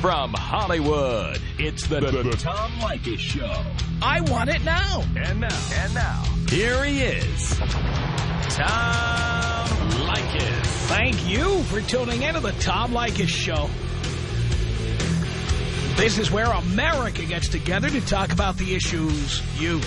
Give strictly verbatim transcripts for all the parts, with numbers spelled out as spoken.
From Hollywood, it's the, the, the Tom Leykis Show. I want it now. And now. And now. Here he is. Tom Leykis. Thank you for tuning in to the Tom Leykis Show. This is where America gets together to talk about the issues you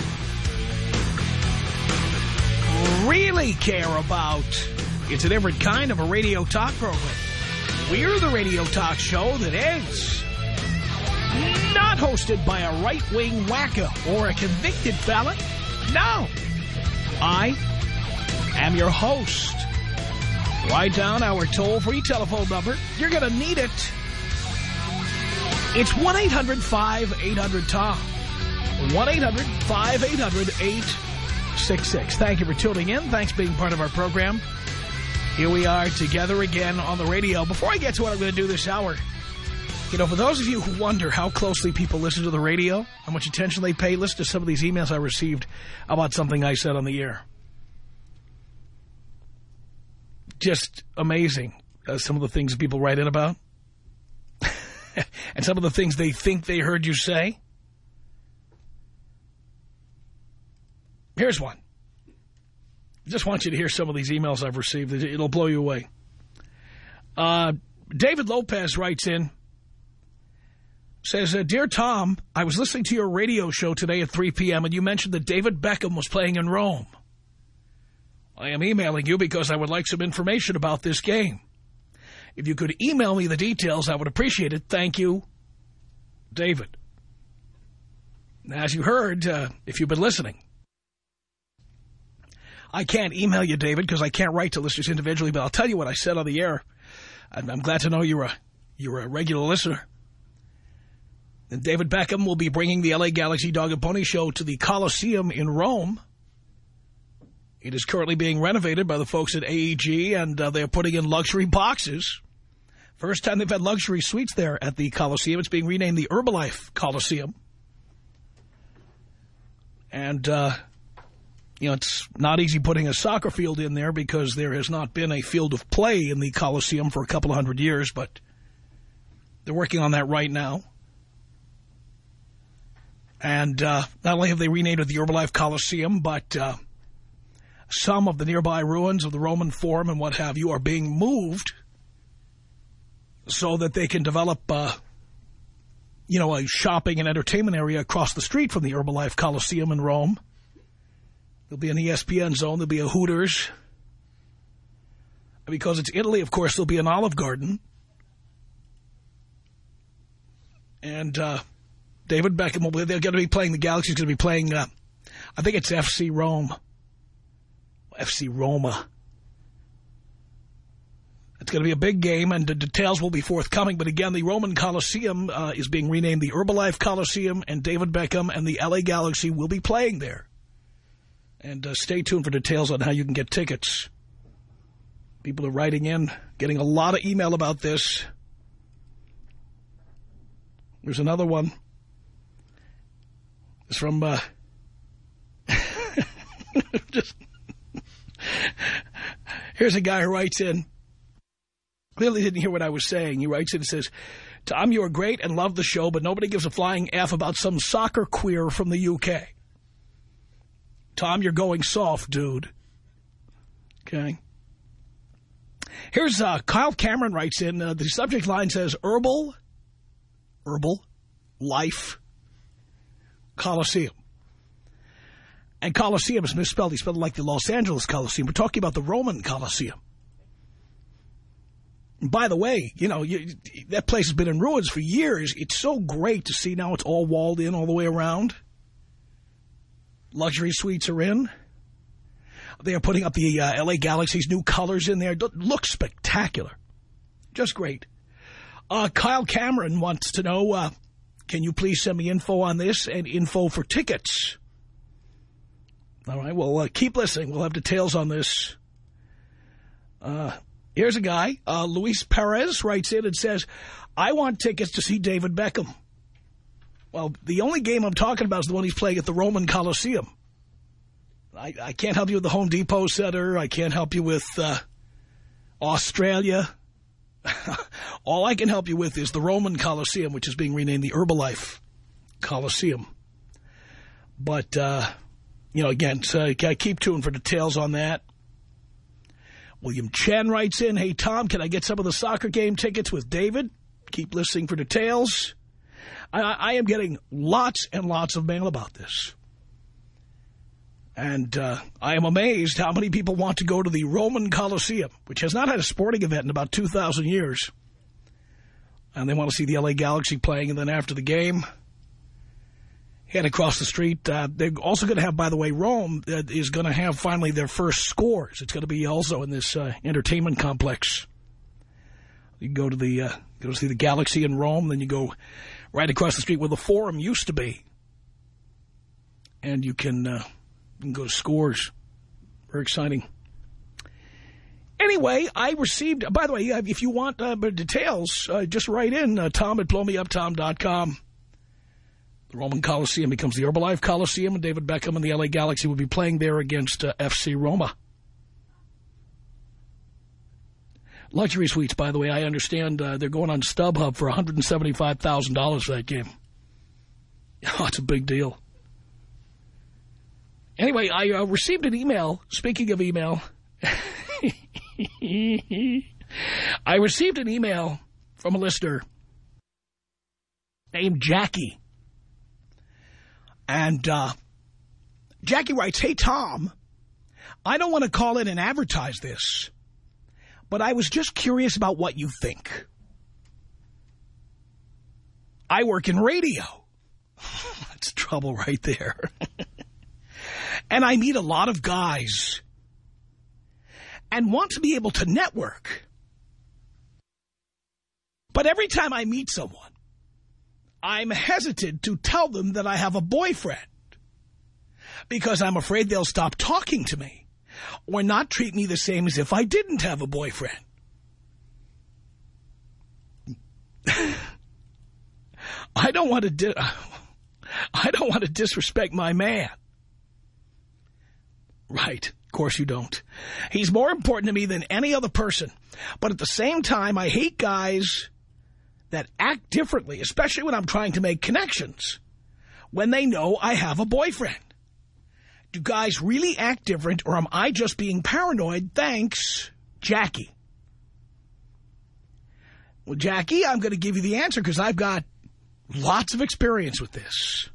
really care about. It's a different kind of a radio talk program. We're the radio talk show that is not hosted by a right-wing wacko or a convicted felon. No. I am your host. Write down our toll-free telephone number. You're going to need it. It's one eight hundred five eight hundred Tom. one eight hundred five eight hundred eight six six. Thank you for tuning in. Thanks for being part of our program. Here we are together again on the radio. Before I get to what I'm going to do this hour, you know, for those of you who wonder how closely people listen to the radio, how much attention they pay, listen to some of these emails I received about something I said on the air. Just amazing, uh, some of the things people write in about. And some of the things they think they heard you say. Here's one. I just want you to hear some of these emails I've received. It'll blow you away. Uh, David Lopez writes in, says, uh, Dear Tom, I was listening to your radio show today at three p m and you mentioned that David Beckham was playing in Rome. I am emailing you because I would like some information about this game. If you could email me the details, I would appreciate it. Thank you, David. As you heard, uh, if you've been listening, I can't email you, David, because I can't write to listeners individually, but I'll tell you what I said on the air. I'm, I'm glad to know you're a, you're a regular listener. And David Beckham will be bringing the L A Galaxy Dog and Pony Show to the Coliseum in Rome. It is currently being renovated by the folks at A E G, and uh, they're putting in luxury boxes. First time they've had luxury suites there at the Coliseum. It's being renamed the Herbalife Coliseum. And, uh, you know, it's not easy putting a soccer field in there because there has not been a field of play in the Coliseum for a couple of hundred years, but they're working on that right now. And uh, not only have they renamed it the Herbalife Coliseum, but uh, some of the nearby ruins of the Roman Forum and what have you are being moved so that they can develop, uh, you know, a shopping and entertainment area across the street from the Herbalife Coliseum in Rome. There'll be an E S P N zone. There'll be a Hooters. Because it's Italy, of course, there'll be an Olive Garden. And uh, David Beckham, will be, they're going to be playing, the Galaxy's going to be playing, uh, I think it's F C Rome. F C Roma. It's going to be a big game, and the details will be forthcoming. But again, the Roman Coliseum uh, is being renamed the Herbalife Coliseum, and David Beckham and the L A Galaxy will be playing there. And uh, stay tuned for details on how you can get tickets. People are writing in, getting a lot of email about this. There's another one. It's from... Uh, just... Here's a guy who writes in. Clearly didn't hear what I was saying. He writes in and says, Tom, you are great and love the show, but nobody gives a flying F about some soccer queer from the U K. Tom, you're going soft, dude. Okay. Here's uh, Kyle Cameron writes in. Uh, the subject line says, Herbal, Herbal, Life, Coliseum. And Coliseum is misspelled. He spelled it like the Los Angeles Coliseum. We're talking about the Roman Coliseum. And by the way, you know, you, that place has been in ruins for years. It's so great to see now it's all walled in all the way around. Luxury suites are in. They are putting up the uh, L A Galaxy's new colors in there. It looks spectacular. Just great. Uh, Kyle Cameron wants to know, uh, can you please send me info on this and info for tickets? All right, well, uh, keep listening. We'll have details on this. Uh, here's a guy, uh, Luis Perez, writes in and says, I want tickets to see David Beckham. Well, the only game I'm talking about is the one he's playing at the Roman Coliseum. I, I can't help you with the Home Depot Center. I can't help you with uh, Australia. All I can help you with is the Roman Coliseum, which is being renamed the Herbalife Coliseum. But, uh, you know, again, so keep tuned for details on that. William Chen writes in, hey, Tom, can I get some of the soccer game tickets with David? Keep listening for details. I, I am getting lots and lots of mail about this. And uh, I am amazed how many people want to go to the Roman Coliseum, which has not had a sporting event in about two thousand years. And they want to see the L A Galaxy playing, and then after the game, head across the street. Uh, they're also going to have, by the way, Rome uh, is going to have finally their first scores. It's going to be also in this uh, entertainment complex. You can go to the uh, go to see the Galaxy in Rome, then you go right across the street where the Forum used to be, and you can, uh, you can go to Scores. Very exciting. Anyway, I received, by the way, if you want uh, details, uh, just write in, uh, Tom at blow me up tom dot com. The Roman Coliseum becomes the Herbalife Coliseum, and David Beckham and the L A Galaxy will be playing there against uh, F C Roma. Luxury suites, by the way, I understand uh, they're going on StubHub for one hundred seventy-five thousand dollars for that game. Oh, it's a big deal. Anyway, I uh, received an email. Speaking of email, I received an email from a listener named Jackie. And uh, Jackie writes, hey, Tom, I don't want to call in and advertise this, but I was just curious about what you think. I work in radio. That's trouble right there. And I meet a lot of guys and want to be able to network. But every time I meet someone, I'm hesitant to tell them that I have a boyfriend because I'm afraid they'll stop talking to me or not treat me the same as if I didn't have a boyfriend. I don't want to di- I don't want to disrespect my man. Right. Of course you don't. He's more important to me than any other person. But at the same time, I hate guys that act differently, especially when I'm trying to make connections, when they know I have a boyfriend. Do guys really act different, or am I just being paranoid? Thanks, Jackie. Well, Jackie, I'm going to give you the answer because I've got lots of experience with this.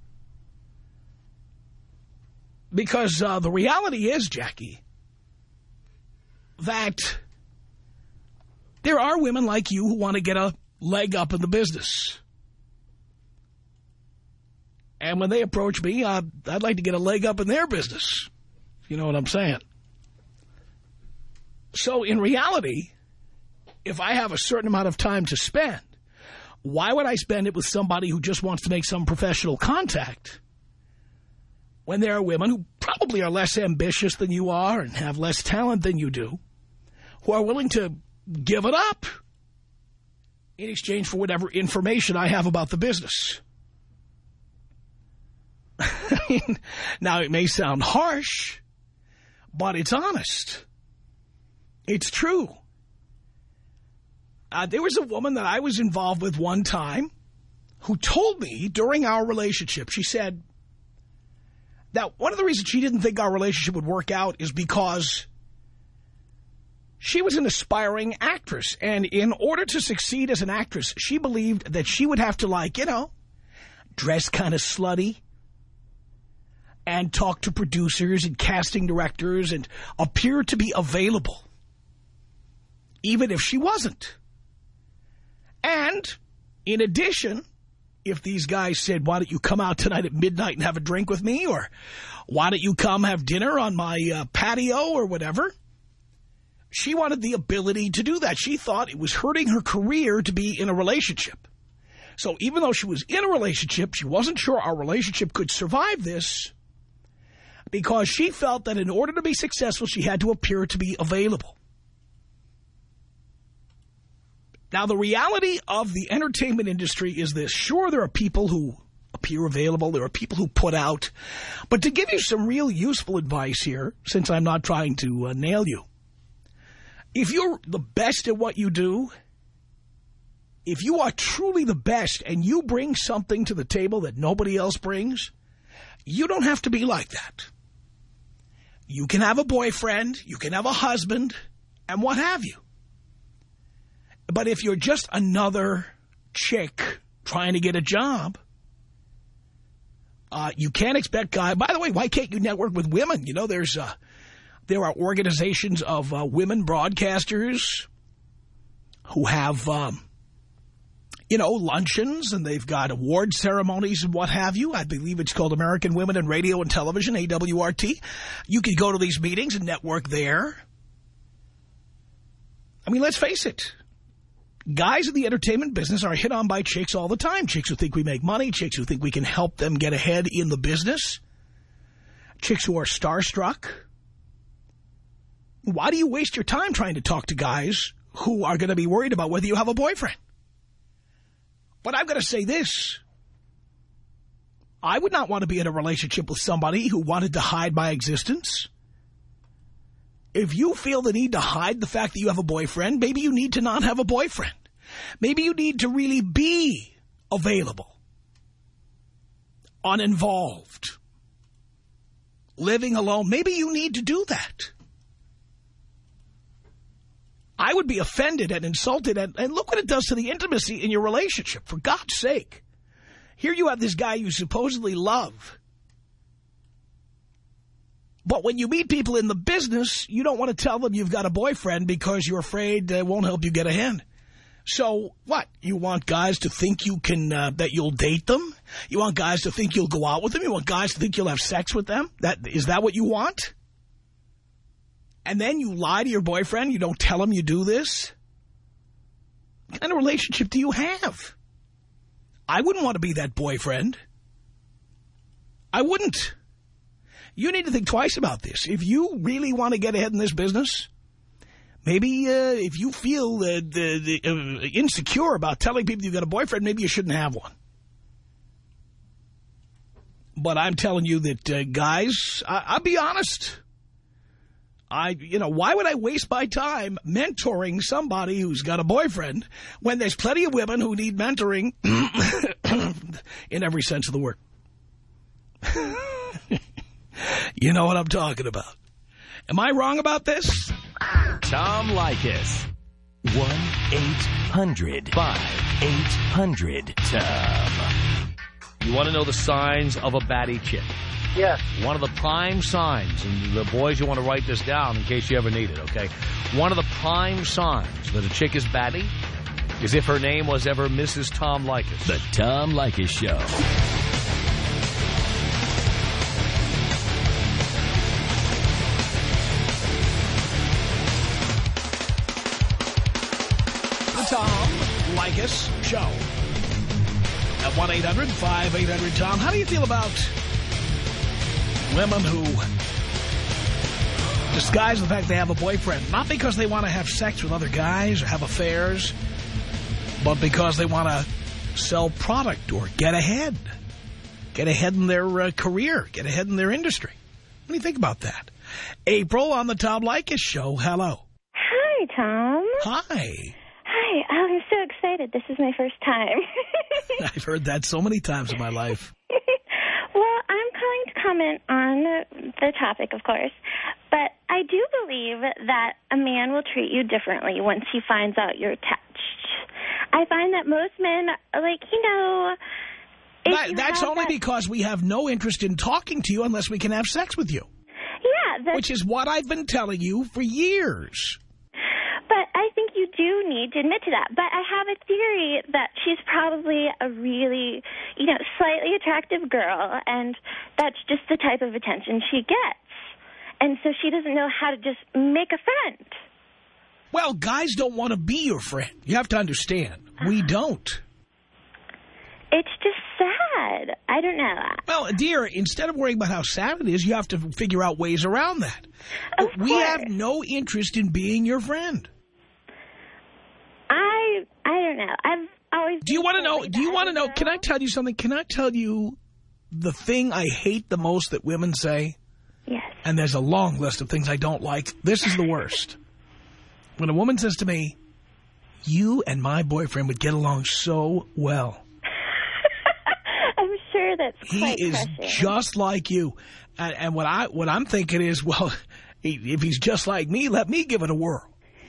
Because uh, the reality is, Jackie, that there are women like you who want to get a leg up in the business. And when they approach me, uh, I'd like to get a leg up in their business. You know what I'm saying? So in reality, if I have a certain amount of time to spend, why would I spend it with somebody who just wants to make some professional contact when there are women who probably are less ambitious than you are and have less talent than you do, who are willing to give it up in exchange for whatever information I have about the business? I mean, now, it may sound harsh, but it's honest. It's true. Uh, there was a woman that I was involved with one time who told me during our relationship, she said that one of the reasons she didn't think our relationship would work out is because she was an aspiring actress. And in order to succeed as an actress, she believed that she would have to, like, you know, dress kind of slutty and talk to producers and casting directors and appear to be available, even if she wasn't. And in addition, if these guys said, why don't you come out tonight at midnight and have a drink with me? Or why don't you come have dinner on my uh, patio or whatever? She wanted the ability to do that. She thought it was hurting her career to be in a relationship. So even though she was in a relationship, she wasn't sure our relationship could survive this because she felt that in order to be successful, she had to appear to be available. Now, the reality of the entertainment industry is this. Sure, there are people who appear available. There are people who put out. But to give you some real useful advice here, since I'm not trying to uh, nail you, if you're the best at what you do if you are truly the best and you bring something to the table that nobody else brings, you don't have to be like that. You can have a boyfriend, you can have a husband, and what have you. But if you're just another chick trying to get a job, uh, you can't expect guys. By the way, why can't you network with women? You know, there's uh, there are organizations of uh, women broadcasters who have, um, you know, luncheons, and they've got award ceremonies and what have you. I believe it's called American Women in Radio and Television, A W R T. You can go to these meetings and network there. I mean, let's face it. Guys in the entertainment business are hit on by chicks all the time. Chicks who think we make money. Chicks who think we can help them get ahead in the business. Chicks who are starstruck. Why do you waste your time trying to talk to guys who are going to be worried about whether you have a boyfriend? But I've got to say this. I would not want to be in a relationship with somebody who wanted to hide my existence. If you feel the need to hide the fact that you have a boyfriend, maybe you need to not have a boyfriend. Maybe you need to really be available, uninvolved, living alone. Maybe you need to do that. I would be offended and insulted, and, and look what it does to the intimacy in your relationship, for God's sake. Here you have this guy you supposedly love. But when you meet people in the business, you don't want to tell them you've got a boyfriend because you're afraid they won't help you get ahead. So what? You want guys to think you can, uh, that you'll date them? You want guys to think you'll go out with them? You want guys to think you'll have sex with them? That, is that what you want? And then you lie to your boyfriend, you don't tell him you do this? What kind of relationship do you have? I wouldn't want to be that boyfriend. I wouldn't. You need to think twice about this. If you really want to get ahead in this business, maybe uh, if you feel uh, the, the, uh, insecure about telling people you've got a boyfriend, maybe you shouldn't have one. But I'm telling you that, uh, guys, I I'll be honest. I, you know, why would I waste my time mentoring somebody who's got a boyfriend when there's plenty of women who need mentoring in every sense of the word? You know what I'm talking about. Am I wrong about this? Tom Leykis. one eight hundred five eight hundred Tom. You want to know the signs of a batty chick? Yes. One of the prime signs, and the boys, you want to write this down in case you ever need it, okay? One of the prime signs that a chick is batty is if her name was ever Missus Tom Leykis. The Tom Leykis Show. The Tom Leykis Show. At one eight hundred five eight hundred Tom. How do you feel about women who disguise the fact they have a boyfriend, not because they want to have sex with other guys or have affairs, but because they want to sell product or get ahead, get ahead in their uh, career, get ahead in their industry? What do you think about that? April on the Tom Leykis Show. Hello. Hi, Tom. Hi. Hi. I'm so excited. This is my first time. I've heard that so many times in my life. Well, I'm calling to comment on the topic, of course, but I do believe that a man will treat you differently once he finds out you're attached. I find that most men, like, you know... That, you that's only that, because we have no interest in talking to you unless we can have sex with you. Yeah. That's, which is what I've been telling you for years. But I think you do need to admit to that. But I have a theory that she's probably a really, you know, slightly attractive girl, and that's just the type of attention she gets. And so she doesn't know how to just make a friend. Well, guys don't want to be your friend. You have to understand. We don't. It's just sad. I don't know. Well, dear, instead of worrying about how sad it is, you have to figure out ways around that. Of we course. have no interest in being your friend. I I don't know. I've always. Do you want to know? Like Do you want to know? know? Can I tell you something? Can I tell you the thing I hate the most that women say? Yes. And there's a long list of things I don't like. This is the worst. When a woman says to me, You and my boyfriend would get along so well. I'm sure that's quite He is crushing. just like you. And, and what, I, what I'm thinking is, well, if he's just like me, let me give it a whirl.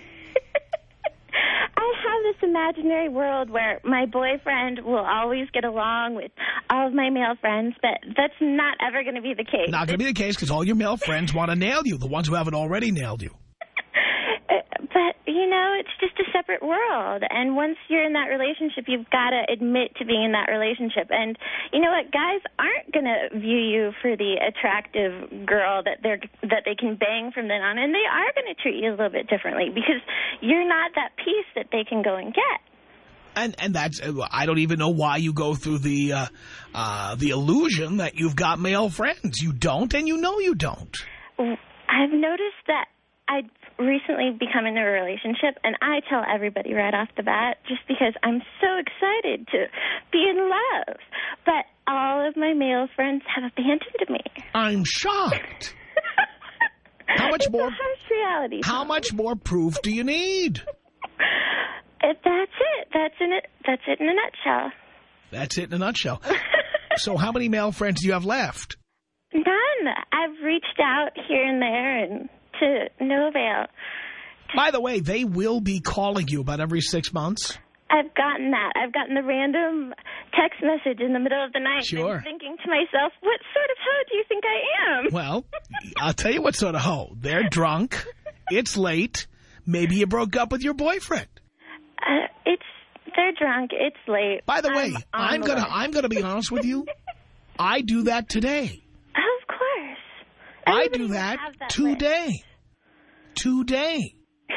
I have this imaginary world where my boyfriend will always get along with all of my male friends, but that's not ever going to be the case. Not going to be the case because all your male friends want to nail you, the ones who haven't already nailed you. But, you know, it's just a separate world. And once you're in that relationship, you've got to admit to being in that relationship. And you know what? Guys aren't going to view you for the attractive girl that they're that they can bang from then on. And they are going to treat you a little bit differently because you're not that piece that they can go and get. And and that's, I don't even know why you go through the uh, uh, the illusion that you've got male friends. You don't, and you know you don't. I've noticed that I've recently become in a relationship, and I tell everybody right off the bat just because I'm so excited to be in love. But all of my male friends have abandoned me. I'm shocked. How much it's more? A harsh reality. How much more proof do you need? It, that's it. That's in it. That's it in a nutshell. That's it in a nutshell. So how many male friends do you have left? None. I've reached out here and there and to no avail. By the way, they will be calling you about every six months. I've gotten that. I've gotten the random text message in the middle of the night. Sure. I'm thinking to myself, what sort of hoe do you think I am? Well, I'll tell you what sort of hoe. They're drunk. It's late. Maybe you broke up with your boyfriend. Uh, it's they're drunk. It's late. By the I'm way, I'm gonna list. I'm gonna be honest with you. I do that today. Of course. I Everybody do would that, have that today. list. Today.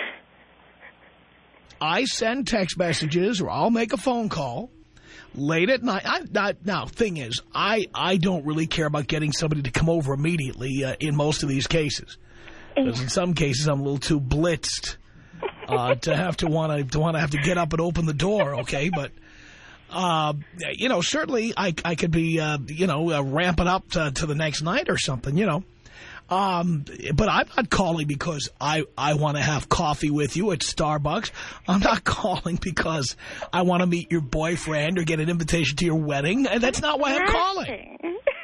I send text messages or I'll make a phone call late at night. I, not, now, thing is, I, I don't really care about getting somebody to come over immediately uh, in most of these cases. Because in some cases, I'm a little too blitzed uh, to have to want to to want to have to get up and open the door, okay? But, uh, you know, certainly I, I could be, uh, you know, uh, ramping up to, to the next night or something, you know. Um, but I'm not calling because I, I want to have coffee with you at Starbucks. I'm not calling because I want to meet your boyfriend or get an invitation to your wedding. And that's not why I'm calling.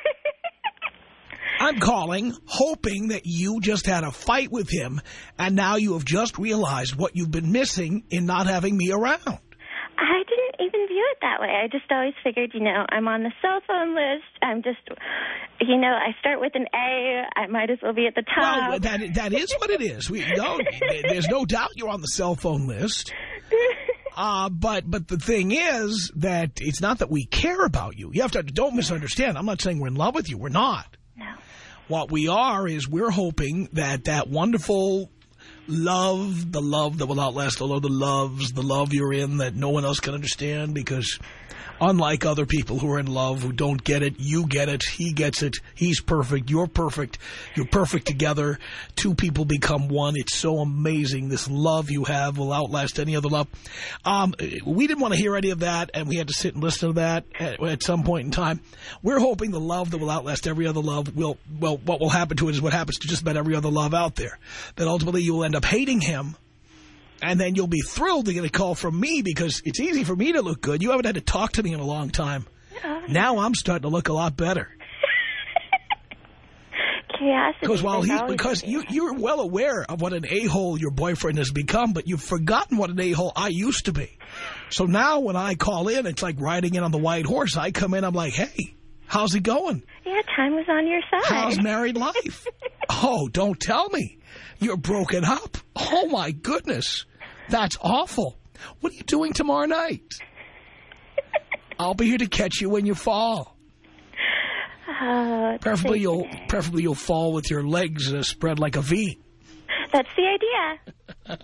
I'm calling hoping that you just had a fight with him and now you have just realized what you've been missing in not having me around. I didn't even view it that way. I just always figured, you know, I'm on the cell phone list. I'm just, you know, I start with an A. I might as well be at the top. Well, that, that is what it is. We, no, there's no doubt you're on the cell phone list. Uh, but but the thing is that it's not that we care about you. You have to, don't misunderstand. I'm not saying we're in love with you. We're not. No. What we are is we're hoping that that wonderful love, the love that will outlast all other loves, the love you're in that no one else can understand because unlike other people who are in love who don't get it, you get it, he gets it, he's perfect, you're perfect, you're perfect together, two people become one. It's so amazing. This love you have will outlast any other love. Um, we didn't want to hear any of that, and we had to sit and listen to that at, at some point in time. We're hoping the love that will outlast every other love will, well, what will happen to it is what happens to just about every other love out there. That ultimately you will end up hating him. And then you'll be thrilled to get a call from me because it's easy for me to look good. You haven't had to talk to me in a long time. Oh. Now I'm starting to look a lot better. Curiosity. Because while he, because you, you're well aware of what an a-hole your boyfriend has become, but you've forgotten what an a-hole I used to be. So now when I call in, it's like riding in on the white horse. I come in, I'm like, hey, how's it going? Yeah, time was on your side. How's married life? Oh, don't tell me. You're broken up. Oh, my goodness. That's awful. What are you doing tomorrow night? I'll be here to catch you when you fall. Oh, preferably you'll preferably you'll fall with your legs uh, spread like a V. That's the idea.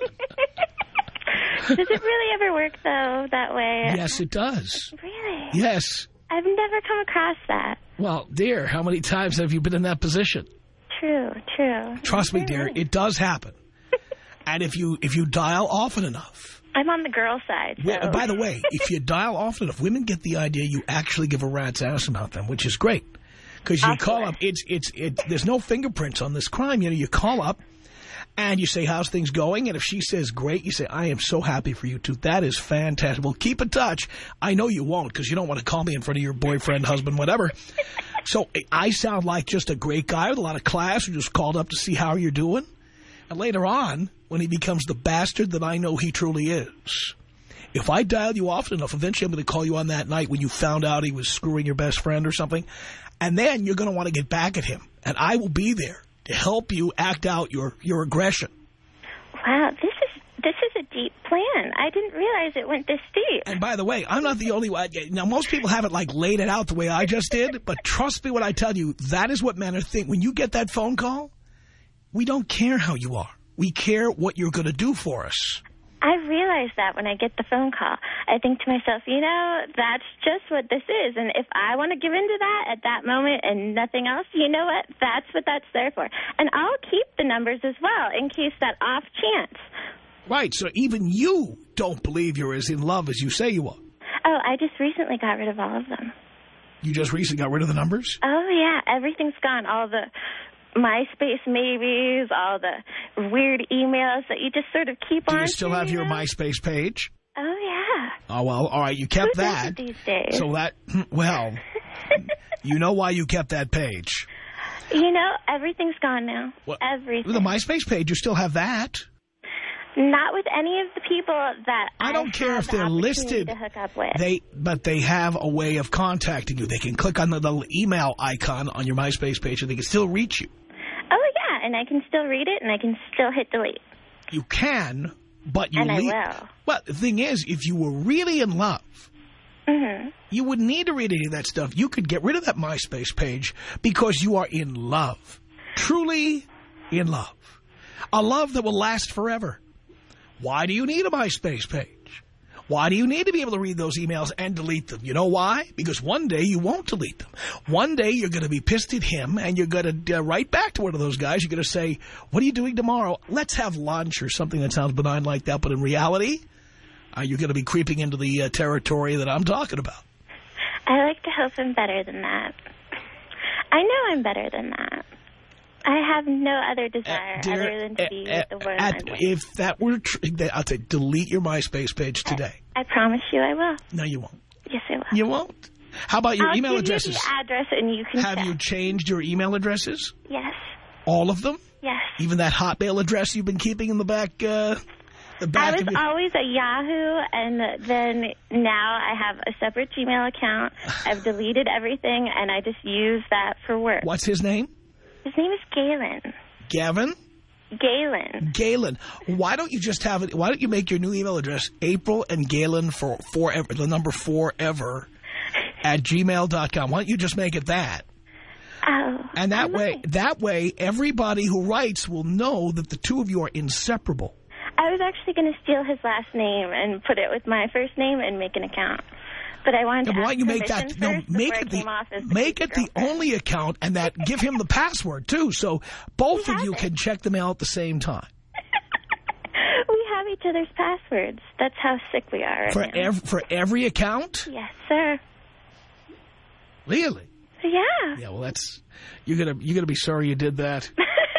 Does it really ever work, though, that way? Yes, it does. Really? Yes. I've never come across that. Well, dear, how many times have you been in that position? True, true. Trust me, dear, it does happen. And if you if you dial often enough. I'm on the girl side. So. Well, by the way, if you dial often enough, women get the idea you actually give a rat's ass about them, which is great. Because you call up, it's it's it. There's no fingerprints on this crime. You know, you call up, And you say, how's things going? And if she says, great, you say, I am so happy for you two. That is fantastic. Well, keep in touch. I know you won't because you don't want to call me in front of your boyfriend, husband, whatever. So I sound like just a great guy with a lot of class who just called up to see how you're doing. And later on, when he becomes the bastard that I know he truly is, if I dial you often enough, eventually I'm going to call you on that night when you found out he was screwing your best friend or something. And then you're going to want to get back at him. And I will be there to help you act out your, your aggression. Wow, this is this is a deep plan. I didn't realize it went this deep. And by the way, I'm not the only one. Now, most people haven't, like, laid it out the way I just did, but trust me when I tell you, that is what men are thinking. When you get that phone call, we don't care how you are. We care what you're going to do for us. I realize that when I get the phone call. I think to myself, you know, that's just what this is. And if I want to give into that at that moment and nothing else, you know what? That's what that's there for. And I'll keep the numbers as well in case that off chance. Right, so even you don't believe you're as in love as you say you are. Oh, I just recently got rid of all of them. You just recently got rid of the numbers? Oh, yeah, everything's gone. All the MySpace maybes, all the weird emails that you just sort of keep Do on. you still have your know? MySpace page? Oh, yeah. Oh, well, all right, you kept Who does that. it these days? So that, well, you know why you kept that page. You know, everything's gone now. What? Everything. With the MySpace page, you still have that. Not with any of the people that I don't I care have if they're the opportunity listed. to hook up with. They, but they have a way of contacting you. They can click on the little email icon on your MySpace page and they can still reach you. Oh, yeah, and I can still read it and I can still hit delete. You can, but you And I leave. will. Well, the thing is, if you were really in love, Mm-hmm. you wouldn't need to read any of that stuff. You could get rid of that MySpace page because you are in love. Truly in love. A love that will last forever. Why do you need a MySpace page? Why do you need to be able to read those emails and delete them? You know why? Because one day you won't delete them. One day you're going to be pissed at him and you're going to uh, write back to one of those guys. You're going to say, what are you doing tomorrow? Let's have lunch or something that sounds benign like that. But in reality, uh, you're going to be creeping into the uh, territory that I'm talking about. I like to hope I'm better than that. I know I'm better than that. I have no other desire Uh, dear, other than to be uh, with the word uh, I'm with. If that were true, I'll say delete your MySpace page today. I, I promise you I will. No, you won't. Yes, I will. You won't. How about your I'll email give addresses? you the address and you can Have check. you changed your email addresses? Yes. All of them? Yes. Even that Hotmail address you've been keeping in the back, uh, the back I was of your... always a Yahoo, and then now I have a separate Gmail account. I've deleted everything, and I just use that for work. What's his name? His name is Galen. Gavin? Galen. Galen. Why don't you just have it? Why don't you make your new email address April and Galen for forever, the number forever at gmail dot com? Why don't you just make it that? Oh. And that I way, might. that way, everybody who writes will know that the two of you are inseparable. I was actually going to steal his last name and put it with my first name and make an account. But I wanted Yeah, to but why ask don't you make permission that? No, first make before it I came the off as the make it the girlfriend. only account, and that give him the password too, so both He of has you it. can check the mail at the same time. We have each other's passwords. That's how sick we are right For now. every for every account, Yes, sir. really? Yeah. Yeah. Well, that's you're gonna you're gonna be sorry you did that.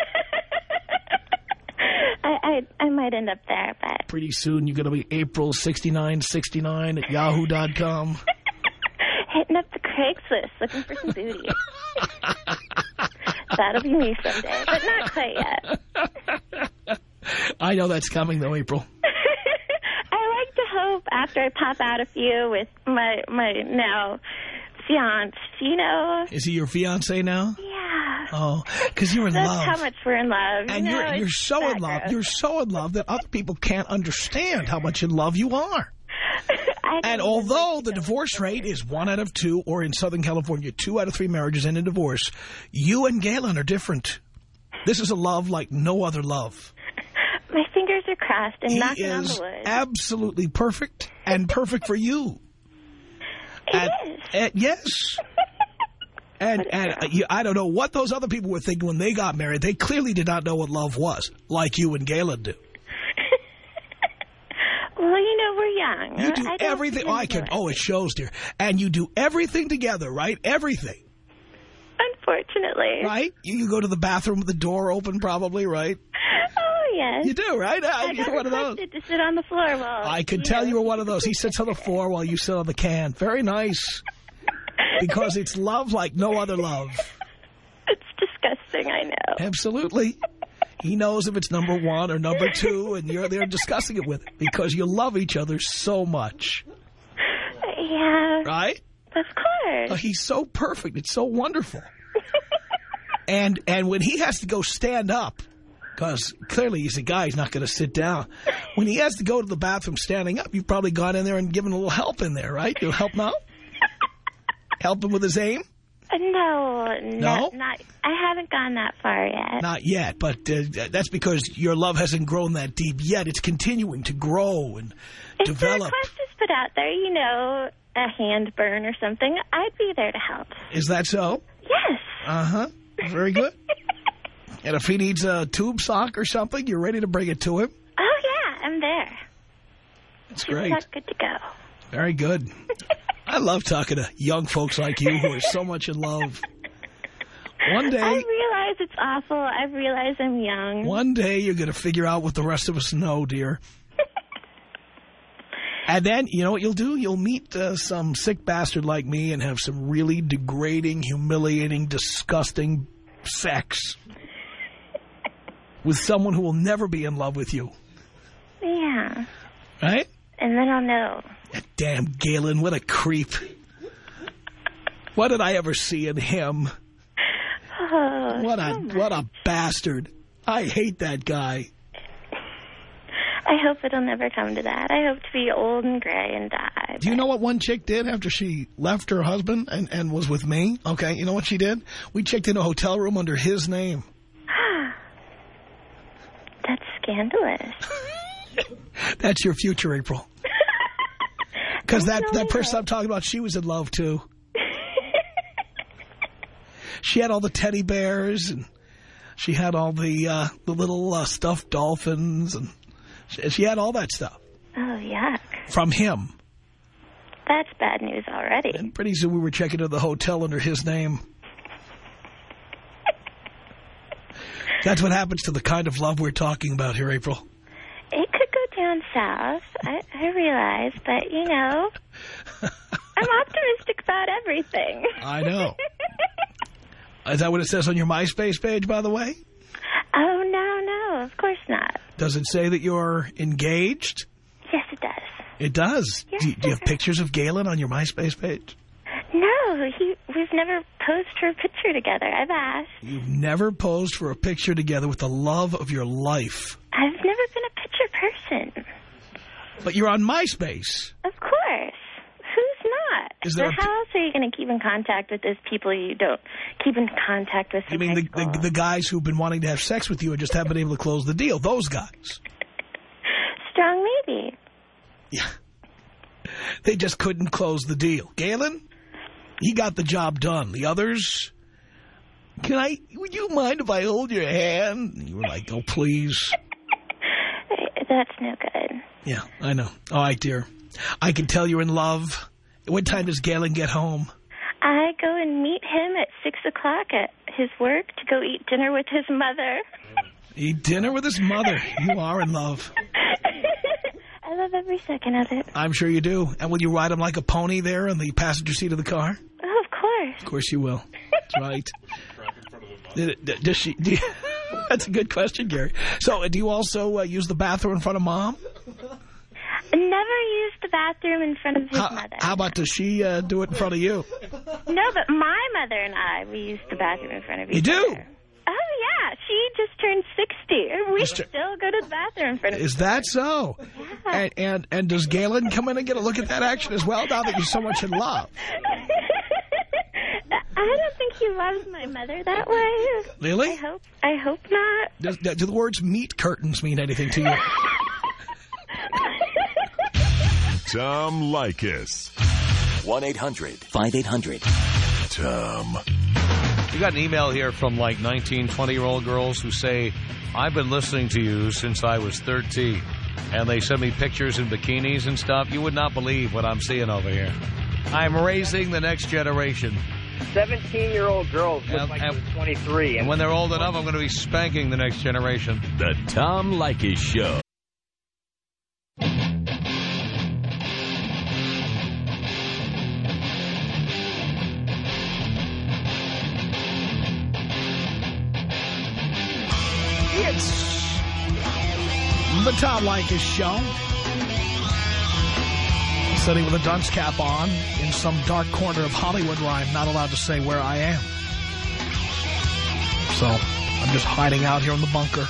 I, I I might end up there, but Pretty soon you're gonna be April sixty-nine sixty-nine at yahoo dot com. hitting up the Craigslist looking for some booty. That'll be me someday, but not quite yet. I know that's coming though, April. I like to hope after I pop out a few with my my now fiance, you know. Is he your fiance now? Yeah. Oh, because you're in That's love. how much we're in love. And you know, you're you're it's so that in love. gross. You're so in love that other people can't understand how much in love you are. I And don't even although like the to go divorce into rate it. is one out of two, or in Southern California, two out of three marriages end in divorce, you and Galen are different. This is a love like no other love. My fingers are crossed and He knocking on is the wood. absolutely perfect and perfect for you. It and, is. and yes. And, and uh, you, I don't know what those other people were thinking when they got married. They clearly did not know what love was, like you and Galen do. Well, you know, we're young. You do I don't everything. begin Oh, I to can. know Oh, it shows, dear. And you do everything together, right? Everything, Unfortunately. right? You, you go to the bathroom with the door open, probably, right? Oh, yes. You do, right? Uh, I you're one of those. to sit on the floor while... I could tell know. you were one of those. He sits on the floor while you sit on the can. Very nice. Because it's love like no other love. It's disgusting, I know. Absolutely. He knows if it's number one or number two, and you're there discussing it with him because you love each other so much. Yeah. Right? Of course. Oh, he's so perfect. It's so wonderful. and and when he has to go stand up, because clearly he's a guy, he's not going to sit down. When he has to go to the bathroom standing up, you've probably gone in there and given a little help in there, right? You'll help him out? Help him with his aim? No, No? Not, not, I haven't gone that far yet. Not yet, but uh, that's because your love hasn't grown that deep yet. It's continuing to grow and if develop. If the request is put out there, you know, a hand burn or something, I'd be there to help. Is that so? Yes. Uh-huh. Very good. And if he needs a tube sock or something, you're ready to bring it to him? Oh, yeah, I'm there. That's great. That's good to go. Very good. I love talking to young folks like you who are so much in love. One day... I realize it's awful. I realize I'm young. One day you're going to figure out what the rest of us know, dear. And then, you know what you'll do? You'll meet uh, some sick bastard like me and have some really degrading, humiliating, disgusting sex with someone who will never be in love with you. Yeah. Right? And then I'll know. That damn Galen, what a creep. What did I ever see in him? Oh, What a, so much. what a bastard. I hate that guy. I hope it'll never come to that. I hope to be old and gray and die. Do you know what one chick did after she left her husband and, and was with me? Okay, you know what she did? We checked in a hotel room under his name. That's scandalous. That's your future, April. Because that, know that person that. I'm talking about, she was in love, too. She had all the teddy bears, and she had all the, uh, the little uh, stuffed dolphins, and she, she had all that stuff. Oh, yuck. From him. That's bad news already. And pretty soon we were checking into the hotel under his name. That's what happens to the kind of love we're talking about here, April. It could go down south, I, I realize, but, you know, I'm optimistic about everything. I know. Is that what it says on your MySpace page, by the way? Oh, no, no, of course not. Does it say that you're engaged? Yes, it does. It does. Yes, do, you, do you have sir. pictures of Galen on your MySpace page? No, he, we've never posed for a picture together. I've asked. You've never posed for a picture together with the love of your life. I've never been a picture person. But you're on MySpace. Of course. Who's not? Is there so a how pi- else are you going to keep in contact with those people you don't keep in contact with? You mean the, the, the guys who've been wanting to have sex with you and just haven't been able to close the deal? Those guys. Strong maybe. Yeah. They just couldn't close the deal. Galen, he got the job done. The others, can I, would you mind if I hold your hand? And you were like, oh, please. That's no good. Yeah, I know. All right, dear. I can tell you're in love. What time does Galen get home? I go and meet him at six o'clock at his work to go eat dinner with his mother. Eat dinner with his mother. You are in love. I love every second of it. I'm sure you do. And will you ride him like a pony there in the passenger seat of the car? Oh, of course. Of course you will. That's right. Does she? Do you, that's a good question, Gary. So, uh, do you also uh, use the bathroom in front of Mom? Never use the bathroom in front of his How, mother. how about does she uh, do it in front of you? No, but my mother and I, we use the bathroom in front of each You do? other. Oh, yeah. She just turned sixty. We Just tur- still go to the bathroom in front of Is each that so? Yeah. And, and and does Galen come in and get a look at that action as well now that you're so much in love? I don't think he loves my mother that way. Really? I hope, I hope not. Does, do the words meat curtains mean anything to you? Tom Leykis. one eight hundred five eight hundred Tom. We got an email here from like nineteen, twenty-year-old girls who say, I've been listening to you since I was thirteen. And they send me pictures in bikinis and stuff. You would not believe what I'm seeing over here. I'm raising the next generation. seventeen-year-old girls look And- like and- they're twenty-three. And, And when they're old enough, I'm going to be spanking the next generation. The Tom Leykis Show. It's the Tom Leykis Show. Sitting with a dunce cap on in some dark corner of Hollywood where I'm not allowed to say where I am. So I'm just hiding out here in the bunker.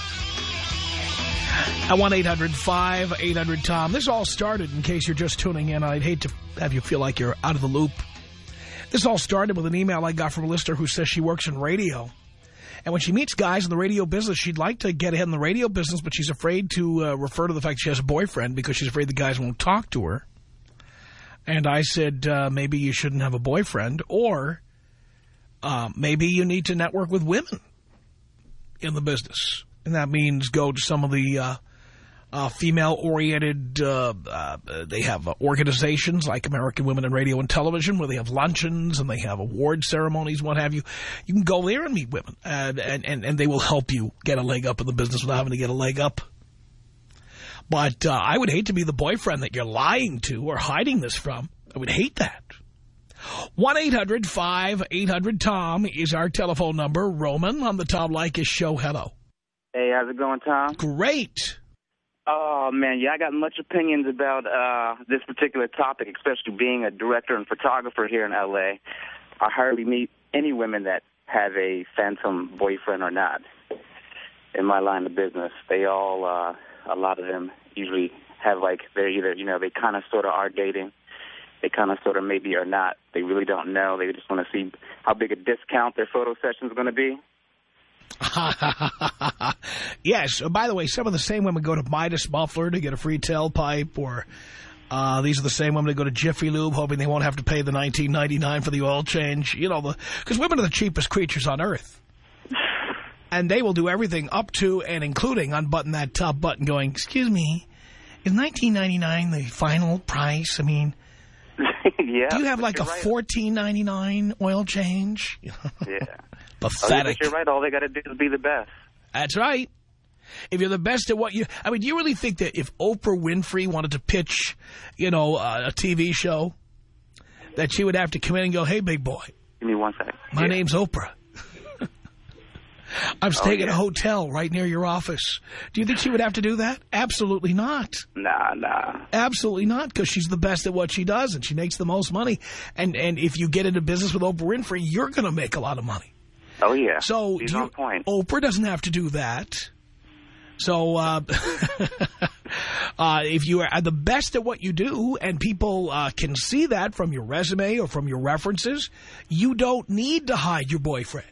At one eight hundred five eight hundred Tom. This all started, in case you're just tuning in. I'd hate to have you feel like you're out of the loop. This all started with an email I got from a listener who says she works in radio. And when she meets guys in the radio business, she'd like to get ahead in the radio business, but she's afraid to uh, refer to the fact she has a boyfriend because she's afraid the guys won't talk to her. And I said, uh, maybe you shouldn't have a boyfriend, or uh, maybe you need to network with women in the business. And that means go to some of the uh, uh, female-oriented, uh, uh, they have uh, organizations like American Women in Radio and Television where they have luncheons and they have award ceremonies, what have you. You can go there and meet women, and, and, and, and they will help you get a leg up in the business without having to get a leg up. But uh, I would hate to be the boyfriend that you're lying to or hiding this from. I would hate that. one eight hundred five eight hundred Tom is our telephone number. Roman on the Tom Leykis Show. Hello. Hey, how's it going, Tom? Great. Oh, man, yeah, I got much opinions about uh, this particular topic, especially being a director and photographer here in L A. I hardly meet any women that have a phantom boyfriend or not in my line of business. They all, uh, a lot of them usually have, like, they're either, you know, they kind of sort of are dating. They kind of sort of maybe are not. They really don't know. They just want to see how big a discount their photo session is going to be. Yes. By the way, some of the same women go to Midas Muffler to get a free tailpipe, or uh, these are the same women that go to Jiffy Lube hoping they won't have to pay the nineteen ninety-nine for the oil change. You know, the because women are the cheapest creatures on earth. And they will do everything up to and including unbutton that top button going, excuse me, is nineteen ninety-nine the final price? I mean, Yeah. do you have like a right. fourteen ninety-nine oil change? Yeah. Pathetic. Oh, you're right. All they got to do is be the best. That's right. If you're the best at what you... I mean, do you really think that if Oprah Winfrey wanted to pitch, you know, uh, a T V show, that she would have to come in and go, hey, big boy. Give me one second. My yeah. name's Oprah. I'm staying oh, at yeah. a hotel right near your office. Do you think she would have to do that? Absolutely not. Nah, nah. Absolutely not, because she's the best at what she does, and she makes the most money. And, and if you get into business with Oprah Winfrey, you're going to make a lot of money. Oh, yeah. So She's do you, on point. Oprah doesn't have to do that. So uh, uh, if you are the best at what you do and people uh, can see that from your resume or from your references, you don't need to hide your boyfriend.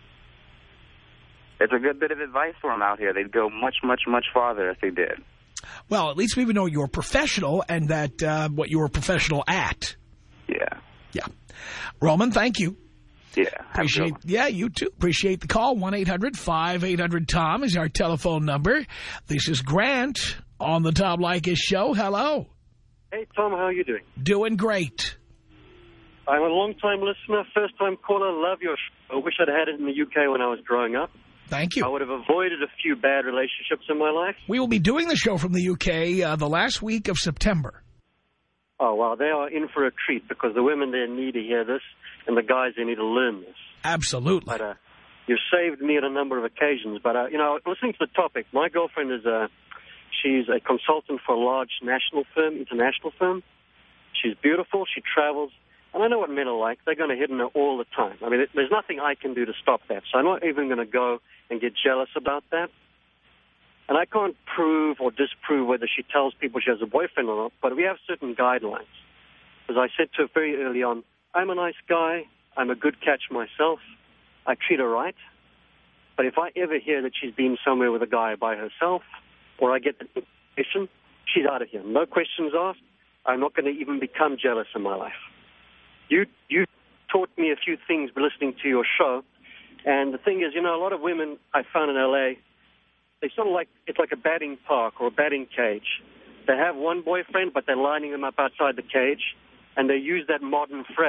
It's a good bit of advice for them out here. They'd go much, much, much farther if they did. Well, at least we would know you're professional and that uh, what you're a professional at. Yeah. Yeah. Roman, thank you. Yeah. Appreciate, yeah, you too. Appreciate the call. one eight hundred five eight hundred Tom is our telephone number. This is Grant on the Tom Leykis Show. Hello. Hey, Tom, how are you doing? Doing great. I'm a long-time listener, first-time caller. Love your show. I wish I'd had it in the U K when I was growing up. Thank you. I would have avoided a few bad relationships in my life. We will be doing the show from the U K uh, the last week of September. Oh, well, they are in for a treat because the women there need to hear this and the guys there need to learn this. Absolutely. But uh, you've saved me on a number of occasions. But, uh, you know, listening to the topic, my girlfriend is a, she's a consultant for a large national firm, international firm. She's beautiful. She travels. And I know what men are like. They're going to hit on her all the time. I mean, it, there's nothing I can do to stop that. So I'm not even going to go and get jealous about that. And I can't prove or disprove whether she tells people she has a boyfriend or not, but we have certain guidelines. As I said to her very early on, I'm a nice guy. I'm a good catch myself. I treat her right. But if I ever hear that she's been somewhere with a guy by herself or I get the information, she's out of here. No questions asked. I'm not going to even become jealous in my life. You you taught me a few things by listening to your show. And the thing is, you know, a lot of women I found in L A, they sort of like, it's like a batting park or a batting cage. They have one boyfriend, but they're lining them up outside the cage. And they use that modern phrase,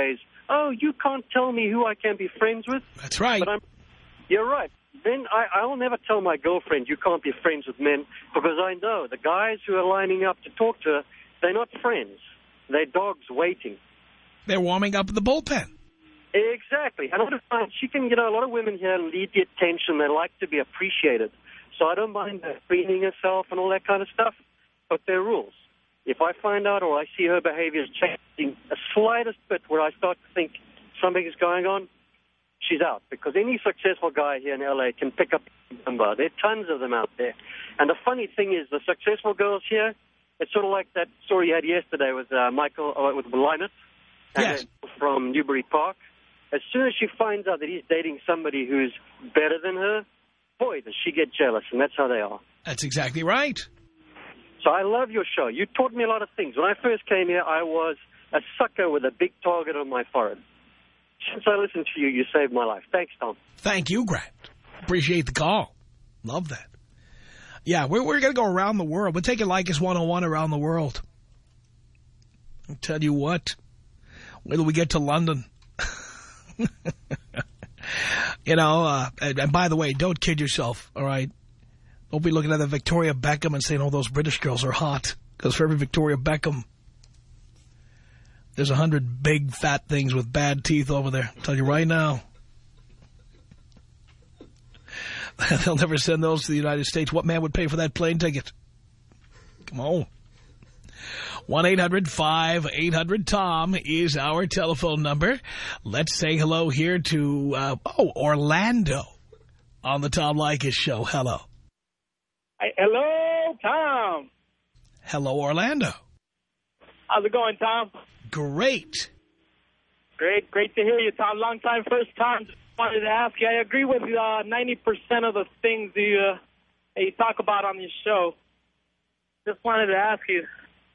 oh, you can't tell me who I can be friends with. That's right. But I'm, you're right. Then I, I'll never tell my girlfriend you can't be friends with men because I know the guys who are lining up to talk to her, they're not friends. They're dogs waiting. They're warming up in the bullpen. Exactly. And I don't mind, she can, you know, a lot of women here need the attention. They like to be appreciated. So I don't mind her preening herself and all that kind of stuff, but there are rules. If I find out or I see her behavior is changing a slightest bit where I start to think something is going on, she's out. Because any successful guy here in L A can pick up a number. There are tons of them out there. And the funny thing is, the successful girls here, it's sort of like that story you had yesterday with uh, Michael, uh, with Linus, yes. from Newbury Park. As soon as she finds out that he's dating somebody who's better than her, boy, does she get jealous, and that's how they are. That's exactly right. So I love your show. You taught me a lot of things. When I first came here, I was a sucker with a big target on my forehead. Since I listened to you, you saved my life. Thanks, Tom. Thank you, Grant. Appreciate the call. Love that. Yeah, we're, we're going to go around the world. We're taking Leykis one oh one around the world. I'll tell you what. Wait till we get to London. You know, uh, and, and by the way, don't kid yourself, all right? Don't be looking at the Victoria Beckham and saying, oh, those British girls are hot. Because for every Victoria Beckham, there's a hundred big, fat things with bad teeth over there. I'll tell you right now. They'll never send those to the United States. What man would pay for that plane ticket? Come on. one eight hundred five eight hundred Tom is our telephone number. Let's say hello here to, uh, oh, Orlando on the Tom Leykis Show. Hello. Hi, hello, Tom. Hello, Orlando. How's it going, Tom? Great. Great, great to hear you, Tom. Long time, first time. Just wanted to ask you. I agree with uh, ninety percent of the things you, uh, that you talk about on your show. Just wanted to ask you.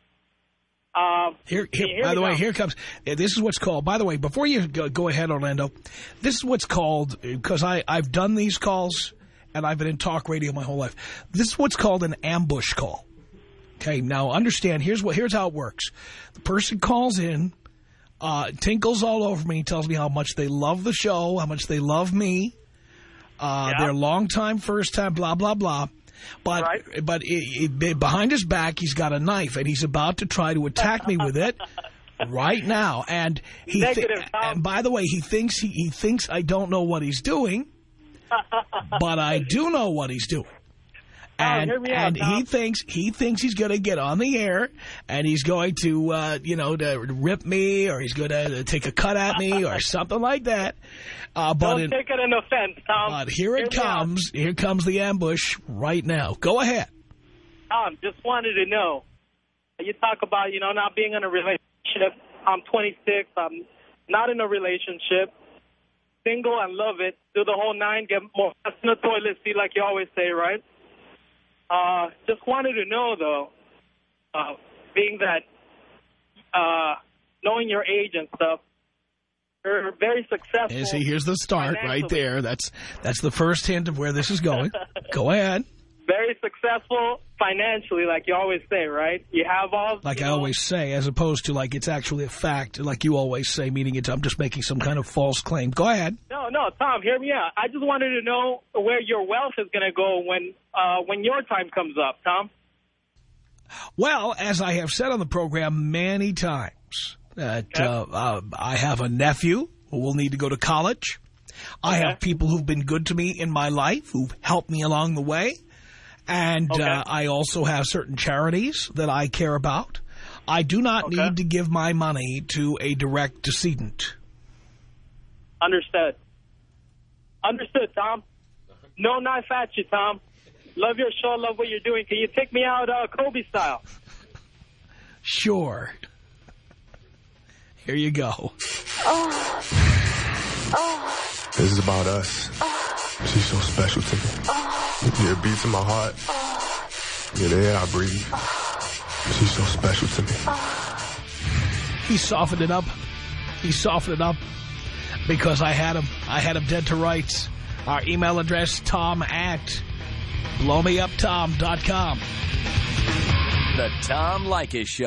Uh, here, here by the way, here comes, this is what's called, by the way, before you go, go ahead, Orlando, this is what's called, because I, I've done these calls, and I've been in talk radio my whole life. This is what's called an ambush call. Okay, now understand, here's what here's how it works. The person calls in, uh, tinkles all over me, tells me how much they love the show, how much they love me, uh, yeah. They're long time, first time, blah, blah, blah. But right. but it, it, behind his back, he's got a knife, and he's about to try to attack me with it right now. And he Negative, and by the way, he thinks he, he thinks I don't know what he's doing, but I do know what he's doing. And oh, and out, he thinks he thinks he's going to get on the air, and he's going to uh, you know to rip me, or he's going to take a cut at me, or something like that. Uh, but Don't in, take it in offense, Tom. But here it Hear comes. Here comes the ambush right now. Go ahead. Tom, just wanted to know. You talk about, you know, not being in a relationship. I'm twenty-six. I'm not in a relationship. Single and love it. Do the whole nine. Get more in the toilet seat, like you always say, right? Uh, just wanted to know, though, uh, being that, uh, knowing your age and stuff, you're very successful. You see, here's the start right there. That's that's the first hint of where this is going. Go ahead. Very successful financially, like you always say, right? You have all... Like I know, always say, as opposed to like it's actually a fact, like you always say, meaning it's, I'm just making some kind of false claim. Go ahead. No, no, Tom, hear me out. I just wanted to know where your wealth is going to go when uh, when your time comes up, Tom. Well, as I have said on the program many times, that okay. uh, uh, I have a nephew who will need to go to college. I okay. have people who've been good to me in my life, who've helped me along the way. And okay. uh, I also have certain charities that I care about. I do not okay. need to give my money to a direct decedent. Understood. Understood, Tom. No knife at you, Tom. Love your show. Love what you're doing. Can you take me out uh, Kobe style? Sure. Here you go. Oh. Oh. This is about us. Oh. She's so special to me. Oh. Yeah, it beats in my heart. Oh. Yeah, the air I breathe. Oh. She's so special to me. Oh. He softened it up. He softened it up because I had him. I had him dead to rights. Our email address, tom at blow me up tom dot com. The Tom Leykis Show.